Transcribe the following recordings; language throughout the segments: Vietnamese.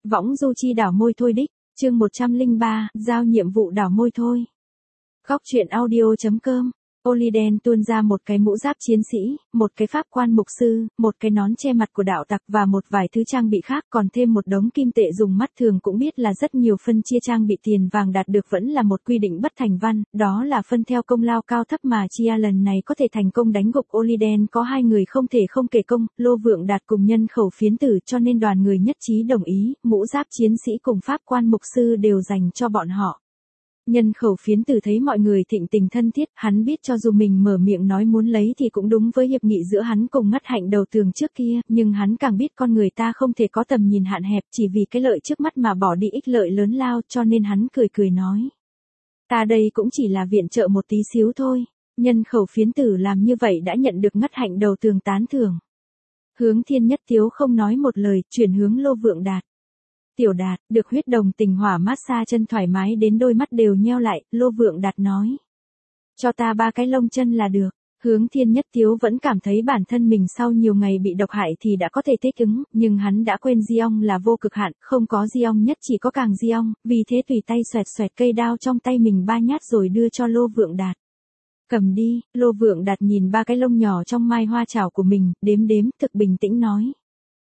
Võng du chi đảo môi thôi đích, chương 103, giao nhiệm vụ đảo môi thôi. Góc truyện audio.com. Oliden tuôn ra một cái mũ giáp chiến sĩ, một cái pháp quan mục sư, một cái nón che mặt của đạo tặc và một vài thứ trang bị khác, còn thêm một đống kim tệ dùng mắt thường cũng biết là rất nhiều phân chia trang bị tiền vàng đạt được vẫn là một quy định bất thành văn, đó là phân theo công lao cao thấp mà Chia lần này có thể thành công đánh gục Oliden có hai người không thể không kể công, Lô Vượng Đạt cùng Nhân Khẩu Phiến Tử, cho nên đoàn người nhất trí đồng ý, mũ giáp chiến sĩ cùng pháp quan mục sư đều dành cho bọn họ. Nhân Khẩu Phiến Tử thấy mọi người thịnh tình thân thiết, hắn biết cho dù mình mở miệng nói muốn lấy thì cũng đúng với hiệp nghị giữa hắn cùng Ngất Hạnh đầu tường trước kia, nhưng hắn càng biết con người ta không thể có tầm nhìn hạn hẹp chỉ vì cái lợi trước mắt mà bỏ đi ích lợi lớn lao, cho nên hắn cười cười nói. Ta đây cũng chỉ là viện trợ một tí xíu thôi. Nhân Khẩu Phiến Tử làm như vậy đã nhận được Ngất Hạnh đầu tường tán thưởng. Hướng Thiên Nhất Tiếu không nói một lời, chuyển hướng Lô Vượng Đạt. Tiểu Đạt, được huyết đồng tình hỏa massage chân thoải mái đến đôi mắt đều nheo lại, Lô Vượng Đạt nói. Cho ta 3 cái lông chân là được. Hướng Thiên Nhất Tiếu vẫn cảm thấy bản thân mình sau nhiều ngày bị độc hại thì đã có thể thích ứng, nhưng hắn đã quên Giong là vô cực hạn, không có Giong nhất chỉ có càng Giong, vì thế tùy tay xoẹt xoẹt cây đao trong tay mình 3 nhát rồi đưa cho Lô Vượng Đạt. Cầm đi, Lô Vượng Đạt nhìn 3 cái lông nhỏ trong mai hoa chảo của mình, đếm thực bình tĩnh nói.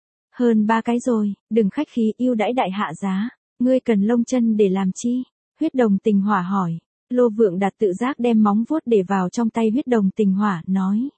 Hơn 3 cái rồi, đừng khách khí ưu đãi đại hạ giá, ngươi cần lông chân để làm chi? Huyết đồng tình hỏa hỏi. Lô Vượng Đạt tự giác đem móng vuốt để vào trong tay huyết đồng tình hỏa, nói.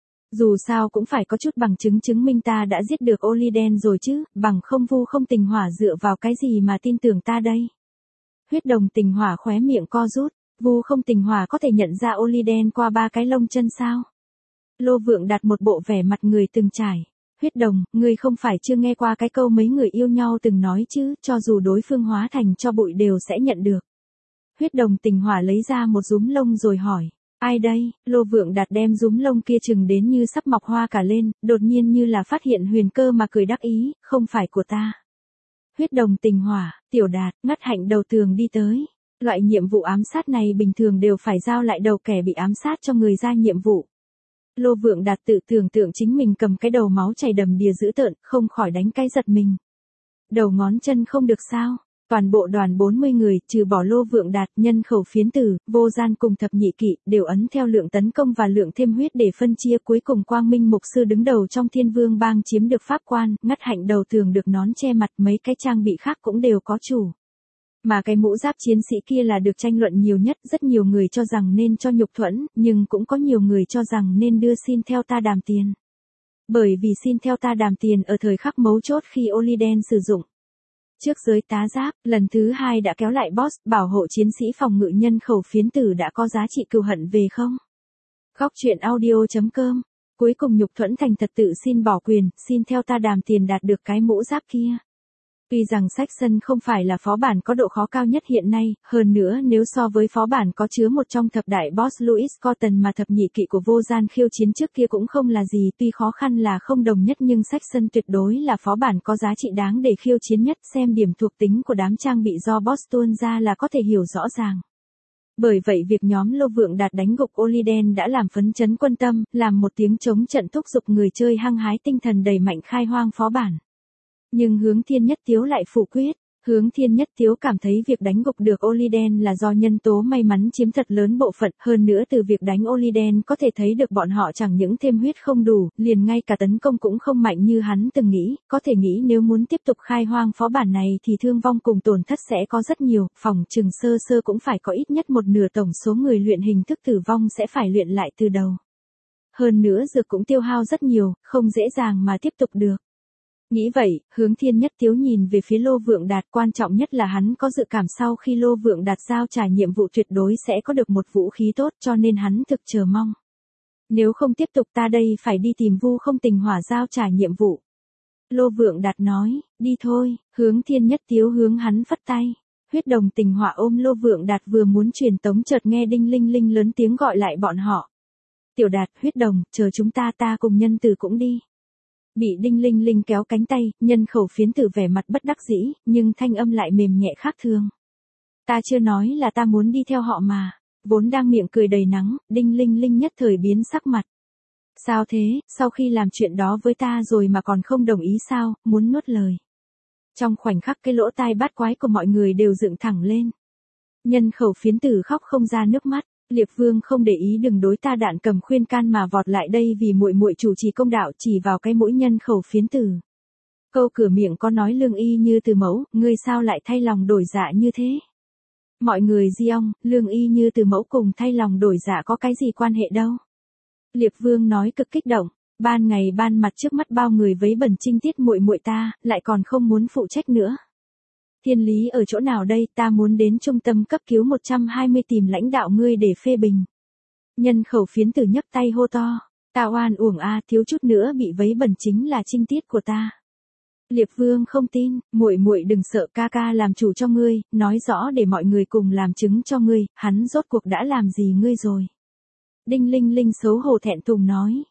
Dù sao cũng phải có chút bằng chứng chứng minh ta đã giết được Oliden rồi chứ, bằng không vu không tình hỏa dựa vào cái gì mà tin tưởng ta đây? Huyết đồng tình hỏa khóe miệng co rút, vu không tình hỏa có thể nhận ra Oliden qua 3 cái lông chân sao? Lô Vượng Đạt một bộ vẻ mặt người từng trải. Huyết đồng, ngươi không phải chưa nghe qua cái câu mấy người yêu nhau từng nói chứ, cho dù đối phương hóa thành cho bụi đều sẽ nhận được. Huyết đồng tình hỏa lấy ra một rúm lông rồi hỏi, ai đây? Lô Vượng Đạt đem rúm lông kia chừng đến như sắp mọc hoa cả lên, đột nhiên như là phát hiện huyền cơ mà cười đắc ý, không phải của ta. Huyết đồng tình hỏa, Tiểu Đạt, Ngất Hạnh đầu tường đi tới. Loại nhiệm vụ ám sát này bình thường đều phải giao lại đầu kẻ bị ám sát cho người ra nhiệm vụ. Lô Vượng Đạt tự tưởng tượng chính mình cầm cái đầu máu chảy đầm đìa dữ tợn, không khỏi đánh cái giật mình. Đầu ngón chân không được sao? Toàn bộ đoàn 40 người, trừ bỏ Lô Vượng Đạt, Nhân Khẩu Phiến Tử, Vô Gian cùng Thập Nhị Kỵ, đều ấn theo lượng tấn công và lượng thêm huyết để phân chia, cuối cùng Quang Minh Mục Sư đứng đầu trong Thiên Vương Bang chiếm được pháp quan, Ngất Hạnh đầu tường được nón che mặt, mấy cái trang bị khác cũng đều có chủ. Mà cái mũ giáp chiến sĩ kia là được tranh luận nhiều nhất, rất nhiều người cho rằng nên cho nhục thuẫn, nhưng cũng có nhiều người cho rằng nên đưa xin theo ta đàm tiền. Bởi vì xin theo ta đàm tiền ở thời khắc mấu chốt khi Oliden sử dụng. Trước giới tá giáp, lần thứ 2 đã kéo lại boss, bảo hộ chiến sĩ phòng ngự Nhân Khẩu Phiến Tử đã có giá trị cừu hận về không? Góc truyện audio.com. Cuối cùng nhục thuẫn thành thật tự xin bỏ quyền, xin theo ta đàm tiền đạt được cái mũ giáp kia. Tuy rằng Saxon không phải là phó bản có độ khó cao nhất hiện nay, hơn nữa nếu so với phó bản có chứa một trong thập đại boss Louis Cotton mà Thập Nhị Kỵ của Vô Gian khiêu chiến trước kia cũng không là gì, tuy khó khăn là không đồng nhất nhưng Saxon tuyệt đối là phó bản có giá trị đáng để khiêu chiến nhất, xem điểm thuộc tính của đám trang bị do boss tuôn ra là có thể hiểu rõ ràng. Bởi vậy việc nhóm Lô Vượng Đạt đánh gục Oliden đã làm phấn chấn quân tâm, làm một tiếng chống trận thúc giục người chơi hăng hái tinh thần đẩy mạnh khai hoang phó bản. Nhưng Hướng Thiên Nhất Tiếu lại phủ quyết. Hướng Thiên Nhất Tiếu cảm thấy việc đánh gục được Oliden là do nhân tố may mắn chiếm thật lớn bộ phận, hơn nữa từ việc đánh Oliden có thể thấy được bọn họ chẳng những thêm huyết không đủ, liền ngay cả tấn công cũng không mạnh như hắn từng nghĩ, có thể nghĩ nếu muốn tiếp tục khai hoang phó bản này thì thương vong cùng tổn thất sẽ có rất nhiều, phòng chừng sơ sơ cũng phải có ít nhất một nửa tổng số người luyện hình thức tử vong sẽ phải luyện lại từ đầu. Hơn nữa dược cũng tiêu hao rất nhiều, không dễ dàng mà tiếp tục được. Nghĩ vậy, Hướng Thiên Nhất Tiếu nhìn về phía Lô Vượng Đạt, quan trọng nhất là hắn có dự cảm sau khi Lô Vượng Đạt giao trả nhiệm vụ tuyệt đối sẽ có được một vũ khí tốt cho nên hắn thực chờ mong. Nếu không tiếp tục ta đây phải đi tìm vu không tình hỏa giao trả nhiệm vụ. Lô Vượng Đạt nói, đi thôi, Hướng Thiên Nhất Tiếu hướng hắn phất tay. Huyết đồng tình hỏa ôm Lô Vượng Đạt vừa muốn truyền tống chợt nghe đinh linh linh lớn tiếng gọi lại bọn họ. Tiểu Đạt, Huyết đồng, chờ chúng ta cùng Nhân Tử cũng đi. Bị đinh linh linh kéo cánh tay, Nhân Khẩu Phiến Tử vẻ mặt bất đắc dĩ, nhưng thanh âm lại mềm nhẹ khác thường. Ta chưa nói là ta muốn đi theo họ mà. Vốn đang miệng cười đầy nắng, đinh linh linh nhất thời biến sắc mặt. Sao thế, sau khi làm chuyện đó với ta rồi mà còn không đồng ý sao, muốn nuốt lời. Trong khoảnh khắc cái lỗ tai bát quái của mọi người đều dựng thẳng lên. Nhân khẩu phiến tử khóc không ra nước mắt. Liệp Vương không để ý đừng đối ta đạn cầm khuyên can mà vọt lại đây vì muội muội chủ trì công đạo chỉ vào cái mũi nhân khẩu phiến tử. Câu cửa miệng có nói lương y như từ mẫu, ngươi sao lại thay lòng đổi dạ như thế? Mọi người giong, lương y như từ mẫu cùng thay lòng đổi dạ có cái gì quan hệ đâu. Liệp Vương nói cực kích động, ban ngày ban mặt trước mắt bao người vấy bẩn trinh tiết muội muội ta, lại còn không muốn phụ trách nữa. Thiên lý ở chỗ nào đây, ta muốn đến trung tâm cấp cứu 120 tìm lãnh đạo ngươi để phê bình. Nhân khẩu phiến tử nhấc tay hô to, ta oan uổng a, thiếu chút nữa bị vấy bẩn chính là trinh tiết của ta. Liệp Vương không tin, muội muội đừng sợ, ca ca làm chủ cho ngươi, nói rõ để mọi người cùng làm chứng cho ngươi, hắn rốt cuộc đã làm gì ngươi rồi. Đinh Linh Linh xấu hổ thẹn thùng nói,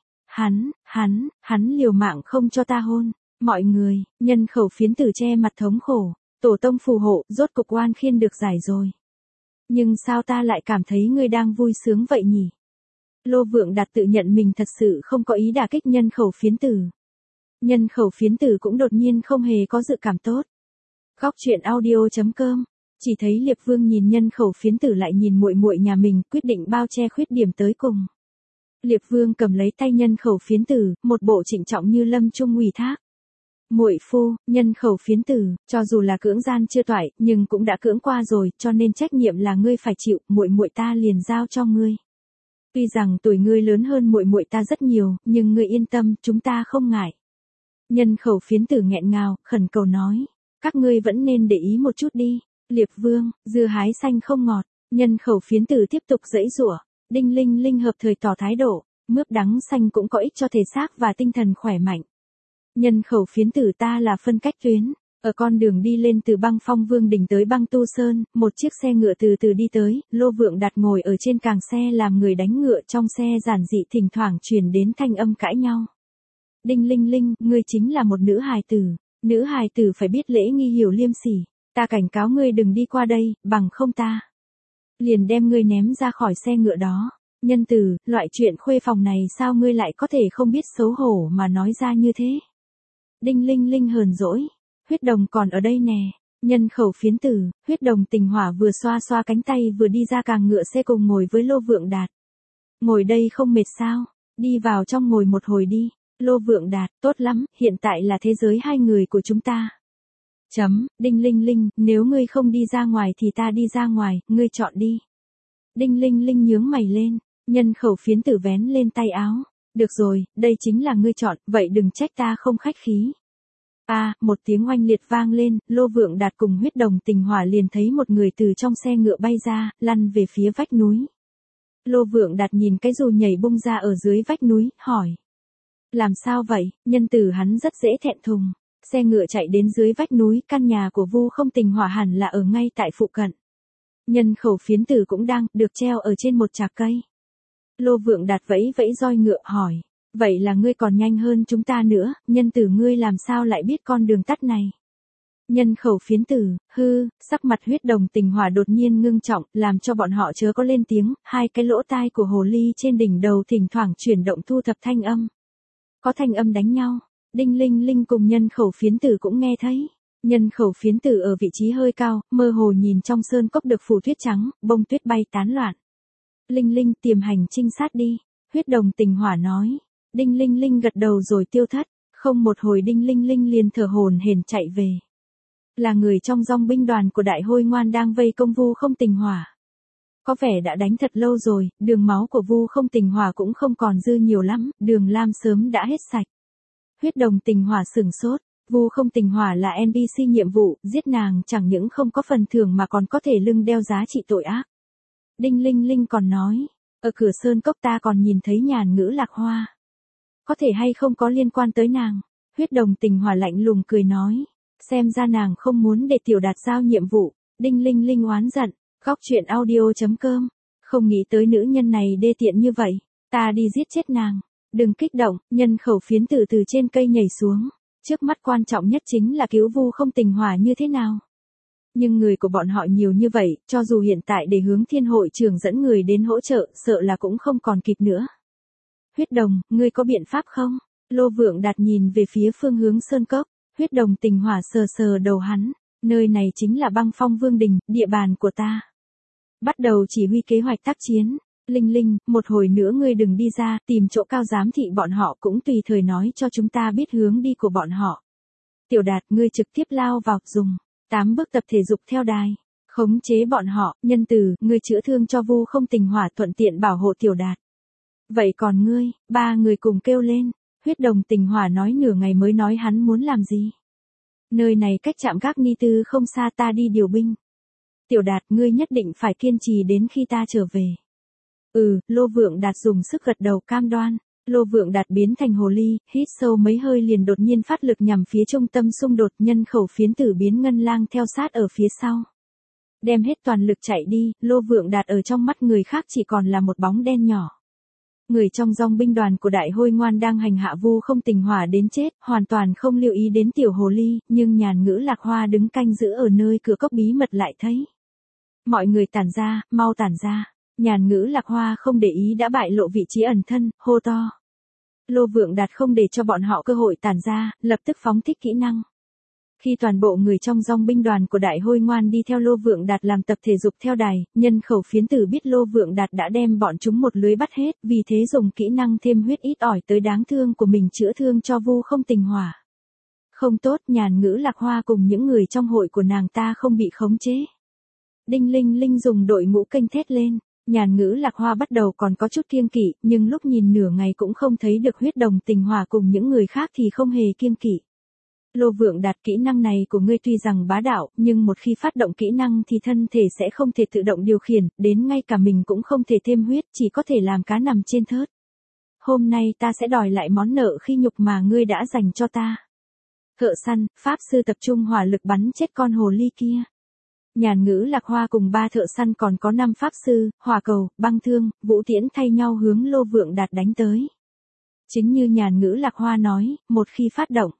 hắn liều mạng không cho ta hôn. Mọi người, nhân khẩu phiến tử che mặt thống khổ, tổ tông phù hộ, rốt cục oan khiên được giải rồi. Nhưng sao ta lại cảm thấy ngươi đang vui sướng vậy nhỉ? Lô Vượng Đạt tự nhận mình thật sự không có ý đả kích nhân khẩu phiến tử. Nhân khẩu phiến tử cũng đột nhiên không hề có dự cảm tốt. Góc truyện audio.com. Chỉ thấy Liệp Vương nhìn nhân khẩu phiến tử lại nhìn muội muội nhà mình, quyết định bao che khuyết điểm tới cùng. Liệp Vương cầm lấy tay nhân khẩu phiến tử, một bộ trịnh trọng như lâm trung ủy thác. Muội phu, nhân khẩu phiến tử, cho dù là cưỡng gian chưa toại, nhưng cũng đã cưỡng qua rồi, cho nên trách nhiệm là ngươi phải chịu, muội muội ta liền giao cho ngươi. Tuy rằng tuổi ngươi lớn hơn muội muội ta rất nhiều, nhưng ngươi yên tâm, chúng ta không ngại. Nhân khẩu phiến tử nghẹn ngào, khẩn cầu nói, các ngươi vẫn nên để ý một chút đi. Liệp Vương, dưa hái xanh không ngọt. Nhân khẩu phiến tử tiếp tục giãy giụa. Đinh Linh Linh hợp thời tỏ thái độ, mướp đắng xanh cũng có ích cho thể xác và tinh thần khỏe mạnh. Nhân khẩu phiến tử ta là phân cách tuyến. Ở con đường đi lên từ băng phong Vương Đình tới băng Tu Sơn, một chiếc xe ngựa từ từ đi tới, Lô Vượng Đạt ngồi ở trên càng xe làm người đánh ngựa, trong xe giản dị thỉnh thoảng truyền đến thanh âm cãi nhau. Đinh Linh Linh, ngươi chính là một nữ hài tử phải biết lễ nghi hiểu liêm sỉ, ta cảnh cáo ngươi đừng đi qua đây, bằng không ta liền đem ngươi ném ra khỏi xe ngựa đó. Nhân tử, loại chuyện khuê phòng này sao ngươi lại có thể không biết xấu hổ mà nói ra như thế? Đinh Linh Linh hờn dỗi, Huyết Đồng còn ở đây nè. Nhân khẩu phiến tử, Huyết Đồng Tình Hỏa vừa xoa xoa cánh tay vừa đi ra càng ngựa xe cùng ngồi với Lô Vượng Đạt. Ngồi đây không mệt sao? Đi vào trong ngồi một hồi đi. Lô Vượng Đạt, tốt lắm, hiện tại là thế giới hai người của chúng ta. Đinh Linh Linh, nếu ngươi không đi ra ngoài thì ta đi ra ngoài, ngươi chọn đi. Đinh Linh Linh nhướng mày lên, nhân khẩu phiến tử vén lên tay áo. Được rồi, đây chính là ngươi chọn, vậy đừng trách ta không khách khí. Một tiếng oanh liệt vang lên, Lô Vượng Đạt cùng Huyết Đồng Tình Hỏa liền thấy một người từ trong xe ngựa bay ra, lăn về phía vách núi. Lô Vượng Đạt nhìn cái dù nhảy bung ra ở dưới vách núi, hỏi. Làm sao vậy? Nhân tử hắn rất dễ thẹn thùng. Xe ngựa chạy đến dưới vách núi, căn nhà của Vu Không Tình Hỏa hẳn là ở ngay tại phụ cận. Nhân khẩu phiến tử cũng đang được treo ở trên một chạc cây. Lô Vượng Đạt vẫy vẫy roi ngựa hỏi, vậy là ngươi còn nhanh hơn chúng ta nữa, nhân tử ngươi làm sao lại biết con đường tắt này? Nhân khẩu phiến tử, sắc mặt Huyết Đồng Tình Hỏa đột nhiên ngưng trọng, làm cho bọn họ chớ có lên tiếng, hai cái lỗ tai của hồ ly trên đỉnh đầu thỉnh thoảng chuyển động thu thập thanh âm. Có thanh âm đánh nhau, Đinh Linh Linh cùng nhân khẩu phiến tử cũng nghe thấy. Nhân khẩu phiến tử ở vị trí hơi cao, mơ hồ nhìn trong sơn cốc được phủ tuyết trắng, bông tuyết bay tán loạn. Linh Linh tiềm hành trinh sát đi, Huyết Đồng Tình Hỏa nói. Đinh Linh Linh gật đầu rồi tiêu thất, không một hồi Đinh Linh Linh liền thở hổn hển chạy về. Là người trong dòng binh đoàn của Đại Hôi Ngoan đang vây công Vu Không Tình Hỏa. Có vẻ đã đánh thật lâu rồi, đường máu của Vu Không Tình Hỏa cũng không còn dư nhiều lắm, đường lam sớm đã hết sạch. Huyết Đồng Tình Hỏa sửng sốt, Vu Không Tình Hỏa là NPC nhiệm vụ, giết nàng chẳng những không có phần thưởng mà còn có thể lưng đeo giá trị tội ác. Đinh Linh Linh còn nói, ở cửa sơn cốc ta còn nhìn thấy nhàn ngữ lạc hoa. Có thể hay không có liên quan tới nàng? Huyết Đồng Tình Hỏa lạnh lùng cười nói, xem ra nàng không muốn để Tiểu Đạt giao nhiệm vụ. Đinh Linh Linh oán giận, góc truyện audio.com, không nghĩ tới nữ nhân này đê tiện như vậy, ta đi giết chết nàng. Đừng kích động, nhân khẩu phiến tử từ trên cây nhảy xuống, trước mắt quan trọng nhất chính là cứu Vu Không Tình Hỏa như thế nào. Nhưng người của bọn họ nhiều như vậy, cho dù hiện tại để hướng Thiên Hội trưởng dẫn người đến hỗ trợ, sợ là cũng không còn kịp nữa. Huyết Đồng, ngươi có biện pháp không? Lô Vượng Đạt nhìn về phía phương hướng sơn cốc. Huyết Đồng Tình Hỏa sờ sờ đầu hắn, nơi này chính là Băng Phong Vương Đình, địa bàn của ta. Bắt đầu chỉ huy kế hoạch tác chiến. Linh Linh, một hồi nữa ngươi đừng đi ra, tìm chỗ cao giám thị bọn họ cũng tùy thời nói cho chúng ta biết hướng đi của bọn họ. Tiểu Đạt, ngươi trực tiếp lao vào, dùng 8 bước tập thể dục theo đài. Khống chế bọn họ, Nhân Từ, ngươi chữa thương cho Vu Không Tình Hỏa thuận tiện bảo hộ Tiểu Đạt. Vậy còn ngươi, ba người cùng kêu lên. Huyết Đồng Tình Hỏa nói nửa ngày mới nói hắn muốn làm gì. Nơi này cách trạm gác Ni Tư không xa, ta đi điều binh. Tiểu Đạt, ngươi nhất định phải kiên trì đến khi ta trở về. Lô Vượng Đạt dùng sức gật đầu cam đoan. Lô Vượng Đạt biến thành hồ ly, hít sâu mấy hơi liền đột nhiên phát lực nhằm phía trung tâm xung đột, nhân khẩu phiến tử biến ngân lang theo sát ở phía sau. Đem hết toàn lực chạy đi, Lô Vượng Đạt ở trong mắt người khác chỉ còn là một bóng đen nhỏ. Người trong dòng binh đoàn của Đại Hôi Ngoan đang hành hạ Vu Không Tình Hỏa đến chết, hoàn toàn không lưu ý đến tiểu hồ ly, nhưng Nhàn Ngữ Lạc Hoa đứng canh giữ ở nơi cửa cốc bí mật lại thấy. Mọi người tản ra, mau tản ra. Nhàn Ngữ Lạc Hoa không để ý đã bại lộ vị trí ẩn thân, hô to. Lô Vượng Đạt không để cho bọn họ cơ hội tản ra, lập tức phóng thích kỹ năng. Khi toàn bộ người trong dòng binh đoàn của Đại Hôi Ngoan đi theo Lô Vượng Đạt làm tập thể dục theo đài, nhân khẩu phiến tử biết Lô Vượng Đạt đã đem bọn chúng một lưới bắt hết, vì thế dùng kỹ năng thêm huyết ít ỏi tới đáng thương của mình chữa thương cho Vu Không Tình Hỏa. Không tốt, Nhàn Ngữ Lạc Hoa cùng những người trong hội của nàng ta không bị khống chế. Đinh Linh Linh dùng đội ngũ kênh thét lên. Nhàn Ngữ Lạc Hoa bắt đầu còn có chút kiêng kỵ, nhưng lúc nhìn nửa ngày cũng không thấy được Huyết Đồng Tình Hỏa cùng những người khác thì không hề kiêng kỵ. Lô Vượng Đạt, kỹ năng này của ngươi tuy rằng bá đạo, nhưng một khi phát động kỹ năng thì thân thể sẽ không thể tự động điều khiển, đến ngay cả mình cũng không thể thêm huyết, chỉ có thể làm cá nằm trên thớt. Hôm nay ta sẽ đòi lại món nợ khi nhục mà ngươi đã dành cho ta. Thợ săn, pháp sư tập trung hỏa lực bắn chết con hồ ly kia. Nhàn Ngữ Lạc Hoa cùng 3 thợ săn còn có 5 pháp sư, hỏa cầu, băng thương, vũ tiễn thay nhau hướng Lô Vượng Đạt đánh tới. Chính như Nhàn Ngữ Lạc Hoa nói, một khi phát động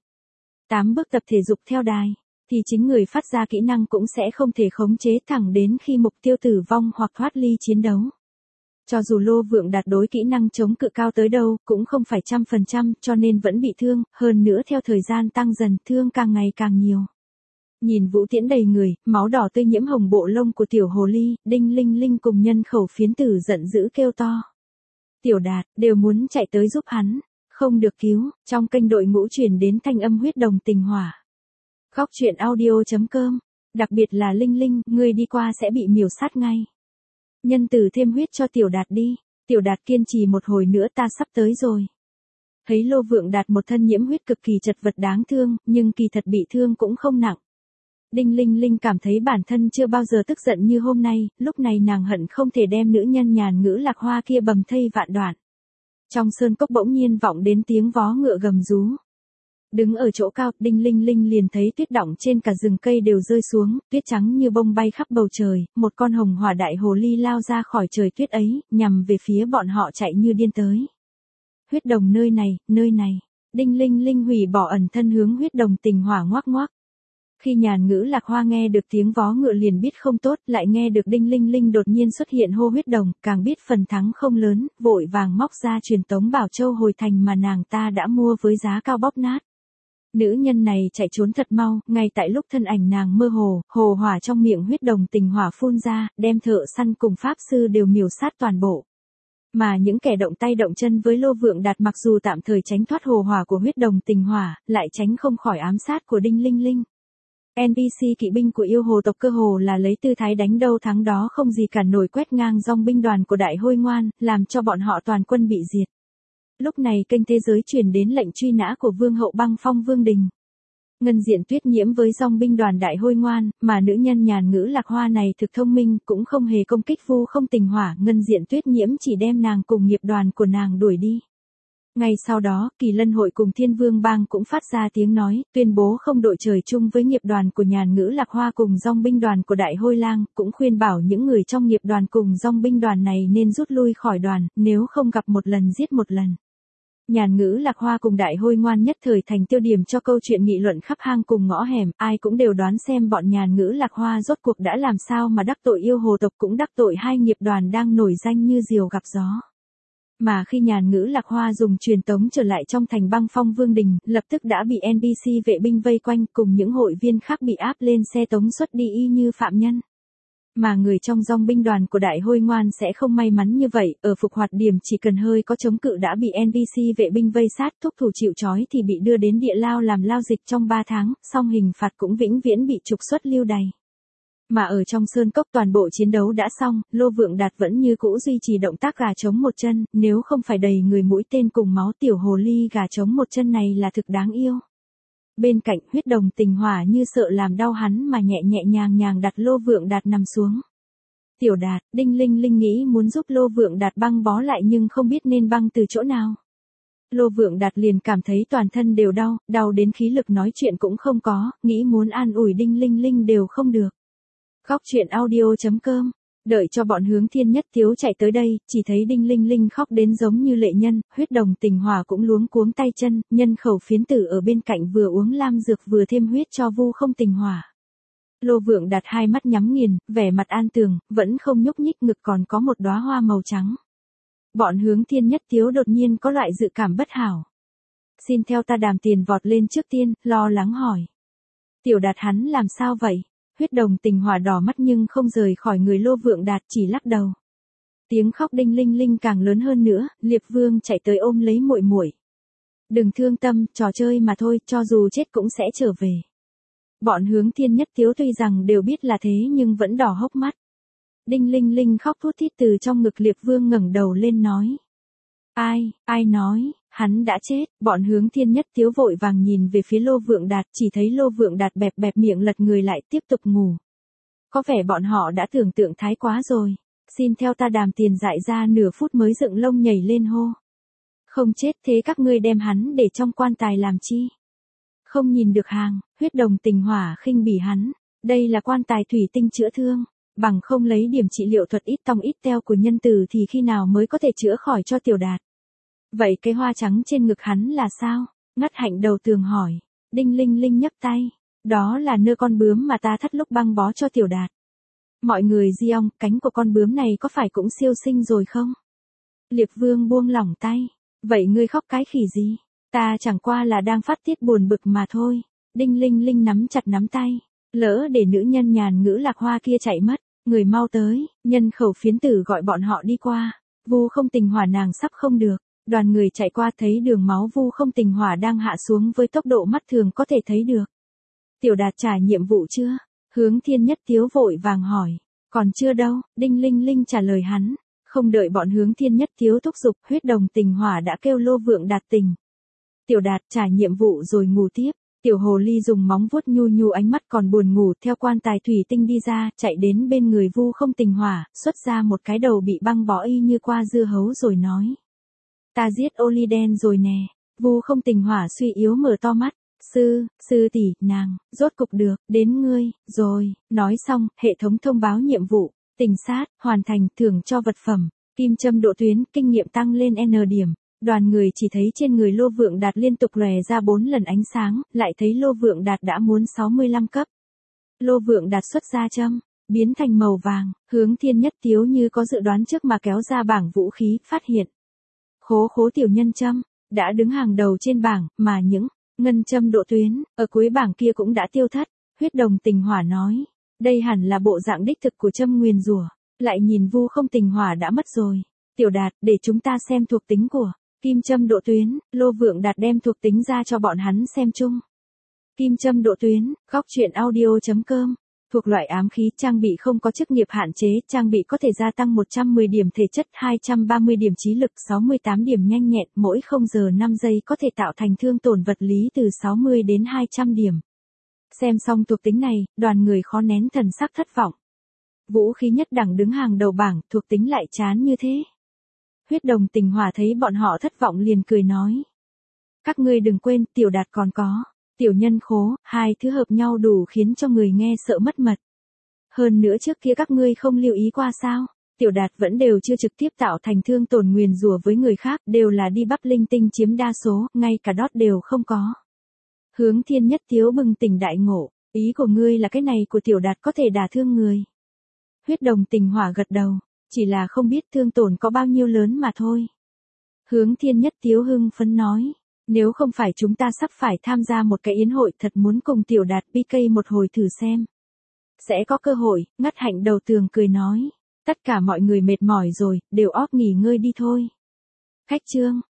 8 bước tập thể dục theo đài, thì chính người phát ra kỹ năng cũng sẽ không thể khống chế thẳng đến khi mục tiêu tử vong hoặc thoát ly chiến đấu. Cho dù Lô Vượng Đạt đối kỹ năng chống cự cao tới đâu, cũng không phải 100%, cho nên vẫn bị thương, hơn nữa theo thời gian tăng dần, thương càng ngày càng nhiều. Nhìn vũ tiễn đầy người, máu đỏ tươi nhiễm hồng bộ lông của tiểu hồ ly, Đinh Linh Linh cùng nhân khẩu phiến tử giận dữ kêu to. Tiểu Đạt, đều muốn chạy tới giúp hắn, không được cứu, trong kênh đội ngũ truyền đến thanh âm Huyết Đồng Tình Hỏa. Khóc chuyện audio.com, đặc biệt là Linh Linh, người đi qua sẽ bị miểu sát ngay. Nhân Từ thêm huyết cho Tiểu Đạt đi, Tiểu Đạt kiên trì một hồi nữa, ta sắp tới rồi. Thấy Lô Vượng Đạt một thân nhiễm huyết cực kỳ chật vật đáng thương, nhưng kỳ thật bị thương cũng không nặng. Đinh Linh Linh cảm thấy bản thân chưa bao giờ tức giận như hôm nay, lúc này nàng hận không thể đem nữ nhân Nhàn Ngữ Lạc Hoa kia bầm thây vạn đoạn. Trong sơn cốc bỗng nhiên vọng đến tiếng vó ngựa gầm rú. Đứng ở chỗ cao, Đinh Linh Linh liền thấy tuyết đọng trên cả rừng cây đều rơi xuống, tuyết trắng như bông bay khắp bầu trời, một con hồng hỏa đại hồ ly lao ra khỏi trời tuyết ấy, nhằm về phía bọn họ chạy như điên tới. Huyết Đồng nơi này, Đinh Linh Linh hủy bỏ ẩn thân hướng Huyết Đồng Tình Hỏa ngoác ngoác. Khi Nhàn Ngữ Lạc Hoa nghe được tiếng vó ngựa liền biết không tốt, lại nghe được Đinh Linh Linh đột nhiên xuất hiện hô Huyết Đồng, càng biết phần thắng không lớn, vội vàng móc ra truyền tống Bảo Châu hồi thành mà nàng ta đã mua với giá cao bóp nát. Nữ nhân này chạy trốn thật mau, ngay tại lúc thân ảnh nàng mơ hồ, hồ hỏa trong miệng Huyết Đồng Tình Hỏa phun ra, đem thợ săn cùng pháp sư đều miểu sát toàn bộ. Mà những kẻ động tay động chân với Lô Vượng Đạt mặc dù tạm thời tránh thoát hồ hỏa của Huyết Đồng Tình Hỏa, lại tránh không khỏi ám sát của Đinh Linh Linh. NPC kỵ binh của yêu hồ tộc cơ hồ là lấy tư thái đánh đâu thắng đó không gì cản nổi quét ngang dòng binh đoàn của Đại Hôi Ngoan, làm cho bọn họ toàn quân bị diệt. Lúc này kênh thế giới truyền đến lệnh truy nã của Vương hậu Băng Phong Vương Đình. Ngân Diện Tuyết nhiễm với dòng binh đoàn Đại Hôi Ngoan, mà nữ nhân Nhàn Ngữ Lạc Hoa này thực thông minh, cũng không hề công kích Vu Không Tình Hỏa, Ngân Diện Tuyết nhiễm chỉ đem nàng cùng nghiệp đoàn của nàng đuổi đi. Ngay sau đó, Kỳ Lân hội cùng Thiên Vương bang cũng phát ra tiếng nói, tuyên bố không đội trời chung với nghiệp đoàn của Nhàn Ngữ Lạc Hoa cùng dòng binh đoàn của Đại Hôi Lang, cũng khuyên bảo những người trong nghiệp đoàn cùng dòng binh đoàn này nên rút lui khỏi đoàn, nếu không gặp một lần giết một lần. Nhàn Ngữ Lạc Hoa cùng Đại Hôi Ngoan nhất thời thành tiêu điểm cho câu chuyện nghị luận khắp hang cùng ngõ hẻm, ai cũng đều đoán xem bọn Nhàn Ngữ Lạc Hoa rốt cuộc đã làm sao mà đắc tội yêu hồ tộc cũng đắc tội hai nghiệp đoàn đang nổi danh như diều gặp gió. Mà khi Nhàn Ngữ Lạc Hoa dùng truyền tống trở lại trong thành Băng Phong Vương Đình, lập tức đã bị NPC vệ binh vây quanh cùng những hội viên khác bị áp lên xe tống xuất đi y như phạm nhân. Mà người trong dòng binh đoàn của Đại Hôi Ngoan sẽ không may mắn như vậy, ở phục hoạt điểm chỉ cần hơi có chống cự đã bị NPC vệ binh vây sát, thúc thủ chịu trói thì bị đưa đến địa lao làm lao dịch trong 3 tháng, song hình phạt cũng vĩnh viễn bị trục xuất lưu đày. Mà ở trong sơn cốc toàn bộ chiến đấu đã xong, Lô Vượng Đạt vẫn như cũ duy trì động tác gà trống một chân, nếu không phải đầy người mũi tên cùng máu tiểu hồ ly gà trống một chân này là thực đáng yêu. Bên cạnh Huyết Đồng Tình Hỏa như sợ làm đau hắn mà nhẹ nhàng đặt Lô Vượng Đạt nằm xuống. Tiểu Đạt, Đinh Linh Linh nghĩ muốn giúp Lô Vượng Đạt băng bó lại nhưng không biết nên băng từ chỗ nào. Lô Vượng Đạt liền cảm thấy toàn thân đều đau, đau đến khí lực nói chuyện cũng không có, nghĩ muốn an ủi Đinh Linh Linh đều không được. Khóc chuyện audio.com. Đợi cho bọn Hướng Thiên Nhất Tiếu chạy tới đây, chỉ thấy Đinh Linh Linh khóc đến giống như lệ nhân, Huyết Đồng Tình Hỏa cũng luống cuống tay chân, nhân khẩu phiến tử ở bên cạnh vừa uống lam dược vừa thêm huyết cho Vu Không Tình Hỏa. Lô Vượng Đạt hai mắt nhắm nghiền, vẻ mặt an tường, vẫn không nhúc nhích, ngực còn có một đóa hoa màu trắng. Bọn Hướng Thiên Nhất Tiếu đột nhiên có loại dự cảm bất hảo. Xin theo ta Đàm Tiền vọt lên trước tiên, lo lắng hỏi. Tiểu Đạt hắn làm sao vậy? Huyết Đồng Tình Hỏa đỏ mắt nhưng không rời khỏi người Lô Vượng Đạt, chỉ lắc đầu. Tiếng khóc Đinh Linh Linh càng lớn hơn nữa, Liệp Vương chạy tới ôm lấy muội muội. Đừng thương tâm, trò chơi mà thôi, cho dù chết cũng sẽ trở về. Bọn Hướng Thiên Nhất Tiếu tuy rằng đều biết là thế nhưng vẫn đỏ hốc mắt. Đinh Linh Linh khóc thút thít từ trong ngực Liệp Vương ngẩng đầu lên nói. Ai nói, hắn đã chết, bọn Hướng Thiên Nhất Tiếu vội vàng nhìn về phía Lô Vượng Đạt, chỉ thấy Lô Vượng Đạt bẹp miệng lật người lại tiếp tục ngủ. Có vẻ bọn họ đã tưởng tượng thái quá rồi, xin theo ta Đàm Tiền dại ra nửa phút mới dựng lông nhảy lên hô. Không chết thế các ngươi đem hắn để trong quan tài làm chi? Không nhìn được hàng, Huyết Đồng Tình Hỏa khinh bỉ hắn, đây là quan tài thủy tinh chữa thương, bằng không lấy điểm trị liệu thuật ít tong ít teo của nhân tử thì khi nào mới có thể chữa khỏi cho Tiểu Đạt. Vậy cái hoa trắng trên ngực hắn là sao? Ngắt Hạnh đầu tường hỏi. Đinh Linh Linh nhấc tay. Đó là nơ con bướm mà ta thắt lúc băng bó cho Tiểu Đạt. Mọi người di ong, cánh của con bướm này có phải cũng siêu sinh rồi không? Liệp Vương buông lỏng tay. Vậy ngươi khóc cái khỉ gì? Ta chẳng qua là đang phát tiết buồn bực mà thôi. Đinh Linh Linh nắm chặt nắm tay. Lỡ để nữ nhân Nhàn Ngữ Lạc Hoa kia chạy mất. Người mau tới, nhân khẩu phiến tử gọi bọn họ đi qua. Vu Không Tình Hỏa nàng sắp không được. Đoàn người chạy qua thấy đường máu Vu Không Tình Hỏa đang hạ xuống với tốc độ mắt thường có thể thấy được. Tiểu Đạt trả nhiệm vụ chưa? Hướng Thiên Nhất Tiếu vội vàng hỏi. Còn chưa đâu, Đinh Linh Linh trả lời hắn. Không đợi bọn Hướng Thiên Nhất Tiếu thúc giục, Huyết Đồng Tình Hỏa đã kêu Lô Vượng Đạt tỉnh. Tiểu Đạt trả nhiệm vụ rồi ngủ tiếp. Tiểu hồ ly dùng móng vuốt nhu ánh mắt còn buồn ngủ theo quan tài thủy tinh đi ra, chạy đến bên người Vu Không Tình Hỏa, xuất ra một cái đầu bị băng bó y như qua dưa hấu rồi nói. Ta giết Oliden rồi nè. Vu Không Tình Hỏa suy yếu mở to mắt. Sư tỷ, nàng, rốt cục được, đến ngươi, rồi. Nói xong, hệ thống thông báo nhiệm vụ, tình sát, hoàn thành, thưởng cho vật phẩm, kim châm độ tuyến, kinh nghiệm tăng lên N điểm. Đoàn người chỉ thấy trên người Lô Vượng Đạt liên tục lòe ra 4 lần ánh sáng, lại thấy Lô Vượng Đạt đã muốn 65 cấp. Lô Vượng Đạt xuất ra châm, biến thành màu vàng, Hướng Thiên Nhất Tiếu như có dự đoán trước mà kéo ra bảng vũ khí, phát hiện. Khố tiểu nhân châm, đã đứng hàng đầu trên bảng, mà những ngân châm độ tuyến, ở cuối bảng kia cũng đã tiêu thất. Huyết Đồng Tình Hỏa nói, đây hẳn là bộ dạng đích thực của châm nguyền rủa. Lại nhìn Vu Không Tình Hỏa đã mất rồi. Tiểu Đạt, để chúng ta xem thuộc tính của kim châm độ tuyến. Lô Vượng Đạt đem thuộc tính ra cho bọn hắn xem chung. Kim châm độ tuyến, khóc chuyện audio.com. Thuộc loại ám khí, trang bị không có chức nghiệp hạn chế, trang bị có thể gia tăng 110 điểm thể chất, 230 điểm trí lực, 68 điểm nhanh nhẹn, mỗi 0 giờ 5 giây có thể tạo thành thương tổn vật lý từ 60 đến 200 điểm. Xem xong thuộc tính này, đoàn người khó nén thần sắc thất vọng. Vũ khí nhất đẳng đứng hàng đầu bảng, thuộc tính lại chán như thế. Huyết Đồng Tình Hỏa thấy bọn họ thất vọng liền cười nói. Các ngươi đừng quên, Tiểu Đạt còn có. Tiểu nhân khố, hai thứ hợp nhau đủ khiến cho người nghe sợ mất mật. Hơn nữa trước kia các ngươi không lưu ý qua sao, Tiểu Đạt vẫn đều chưa trực tiếp tạo thành thương tổn nguyền rủa với người khác, đều là đi bắp linh tinh chiếm đa số, ngay cả đót đều không có. Hướng Thiên Nhất Tiếu bừng tỉnh đại ngộ, ý của ngươi là cái này của Tiểu Đạt có thể đả thương người. Huyết Đồng Tình Hỏa gật đầu, chỉ là không biết thương tổn có bao nhiêu lớn mà thôi. Hướng Thiên Nhất Tiếu hưng phấn nói. Nếu không phải chúng ta sắp phải tham gia một cái yến hội, thật muốn cùng Tiểu Đạt PK một hồi thử xem. Sẽ có cơ hội. Ngắt Hạnh đầu tường cười nói. Tất cả mọi người mệt mỏi rồi, đều off nghỉ ngơi đi thôi. Khách Trương,